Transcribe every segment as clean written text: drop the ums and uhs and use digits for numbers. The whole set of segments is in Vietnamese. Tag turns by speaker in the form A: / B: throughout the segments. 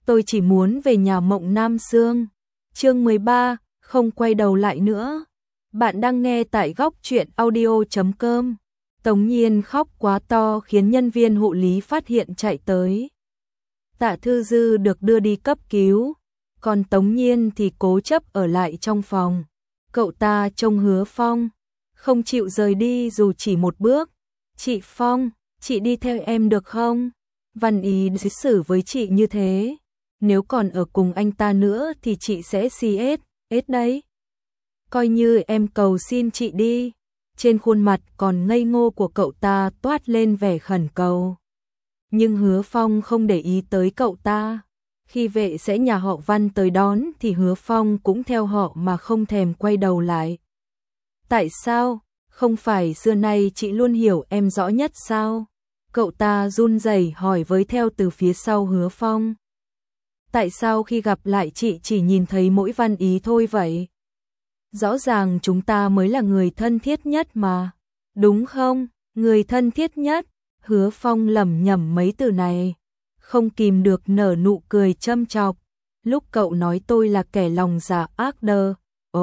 A: tôi chỉ muốn về nhà Mộng Nam Xương. Chương 13, không quay đầu lại nữa. Bạn đang nghe tại góc truyện audio.com. Tống Nhiên khóc quá to khiến nhân viên hộ lý phát hiện chạy tới. Tạ Thư Dư được đưa đi cấp cứu, còn Tống Nhiên thì cố chấp ở lại trong phòng. Cậu ta trông Hứa Phong, không chịu rời đi dù chỉ một bước. Chị Phong, chị đi theo em được không? Văn Ý đối xử với chị như thế. Nếu còn ở cùng anh ta nữa thì chị sẽ CS đấy. Coi như em cầu xin chị đi. Trên khuôn mặt còn ngây ngô của cậu ta toát lên vẻ khẩn cầu. Nhưng Hứa Phong không để ý tới cậu ta. Khi vệ sẽ nhà họ Văn tới đón thì Hứa Phong cũng theo họ mà không thèm quay đầu lại. Tại sao? Không phải xưa nay chị luôn hiểu em rõ nhất sao? Cậu ta run rẩy hỏi với theo từ phía sau Hứa Phong. Tại sao khi gặp lại chị chỉ nhìn thấy mỗi Văn Ý thôi vậy? Rõ ràng chúng ta mới là người thân thiết nhất mà. Đúng không? Người thân thiết nhất. Hứa Phong lẩm nhẩm mấy từ này, không kìm được nở nụ cười châm chọc. Lúc cậu nói tôi là kẻ lòng dạ ác đơ,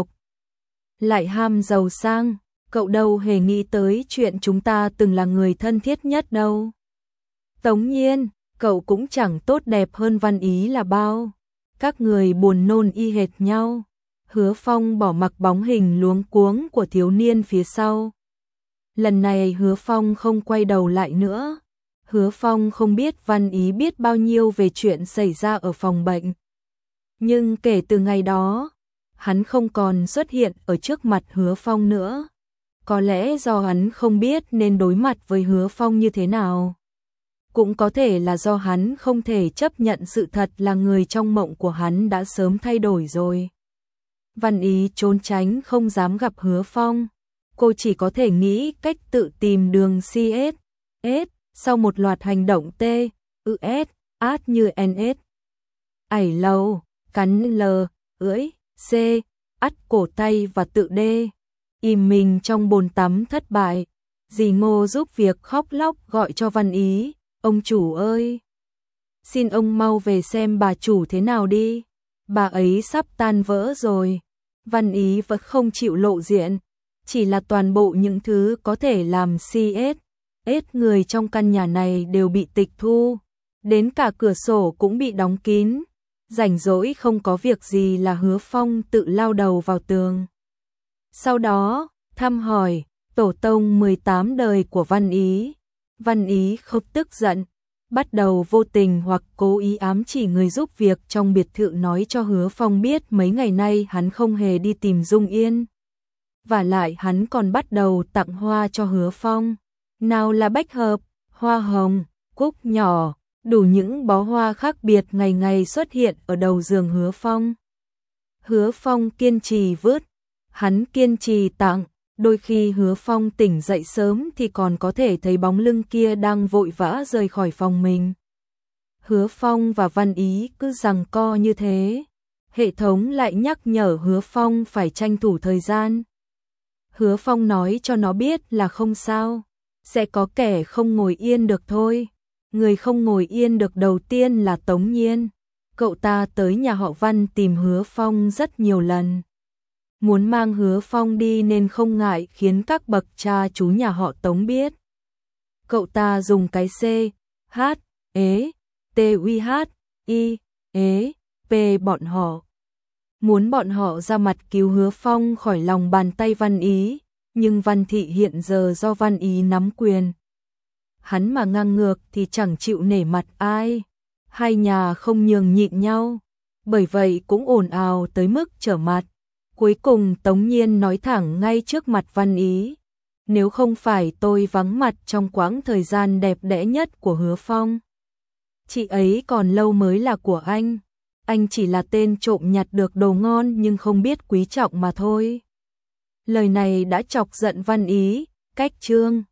A: lại ham giàu sang, cậu đâu hề nghĩ tới chuyện chúng ta từng là người thân thiết nhất đâu. Tống Nhiên, cậu cũng chẳng tốt đẹp hơn Văn Ý là bao. Các người buồn nôn y hệt nhau. Hứa Phong bỏ mặc bóng hình luống cuống của thiếu niên phía sau. Lần này Hứa Phong không quay đầu lại nữa. Hứa Phong không biết Văn Ý biết bao nhiêu về chuyện xảy ra ở phòng bệnh. Nhưng kể từ ngày đó, hắn không còn xuất hiện ở trước mặt Hứa Phong nữa. Có lẽ do hắn không biết nên đối mặt với Hứa Phong như thế nào. Cũng có thể là do hắn không thể chấp nhận sự thật là người trong mộng của hắn đã sớm thay đổi rồi. Văn Ý trốn tránh không dám gặp Hứa Phong. Cô chỉ có thể nghĩ cách tự tìm đường CS. Sau một loạt hành động TUS, át như NS. Ảy lầu, cắn L, ưỡi, C, ắt cổ tay và tự D. Im mình trong bồn tắm thất bại. Dì Ngô giúp việc khóc lóc gọi cho Văn Ý. Ông chủ ơi! Xin ông mau về xem bà chủ thế nào đi. Bà ấy sắp tan vỡ rồi. Văn Ý vẫn không chịu lộ diện. Chỉ là toàn bộ những thứ có thể làm CS. Người trong căn nhà này đều bị tịch thu. Đến cả cửa sổ cũng bị đóng kín. Rảnh rỗi không có việc gì là Hứa Phong tự lao đầu vào tường. Sau đó, thăm hỏi, tổ tông 18 đời của Văn Ý. Văn Ý không tức giận, bắt đầu vô tình hoặc cố ý ám chỉ người giúp việc trong biệt thự nói cho Hứa Phong biết mấy ngày nay hắn không hề đi tìm Dung Yên. Và lại hắn còn bắt đầu tặng hoa cho Hứa Phong. Nào là bách hợp, hoa hồng, cúc nhỏ, đủ những bó hoa khác biệt ngày ngày xuất hiện ở đầu giường Hứa Phong. Hứa Phong kiên trì vứt, hắn kiên trì tặng. Đôi khi Hứa Phong tỉnh dậy sớm thì còn có thể thấy bóng lưng kia đang vội vã rời khỏi phòng mình. Hứa Phong và Văn Ý cứ giằng co như thế. Hệ thống lại nhắc nhở Hứa Phong phải tranh thủ thời gian. Hứa Phong nói cho nó biết là không sao. Sẽ có kẻ không ngồi yên được thôi. Người không ngồi yên được đầu tiên là Tống Nhiên. Cậu ta tới nhà họ Văn tìm Hứa Phong rất nhiều lần. Muốn mang Hứa Phong đi nên không ngại khiến các bậc cha chú nhà họ Tống biết. Cậu ta dùng cái C, H, T, U, H, I, P bọn họ. Muốn bọn họ ra mặt cứu Hứa Phong khỏi lòng bàn tay Văn Ý. Nhưng Văn Thị hiện giờ do Văn Ý nắm quyền. Hắn mà ngang ngược thì chẳng chịu nể mặt ai. Hai nhà không nhường nhịn nhau. Bởi vậy cũng ồn ào tới mức trở mặt. Cuối cùng Tống Nhiên nói thẳng ngay trước mặt Văn Ý. Nếu không phải tôi vắng mặt trong quãng thời gian đẹp đẽ nhất của Hứa Phong, chị ấy còn lâu mới là của anh. Anh chỉ là tên trộm nhặt được đồ ngon nhưng không biết quý trọng mà thôi. Lời này đã chọc giận Văn Ý. Cách chương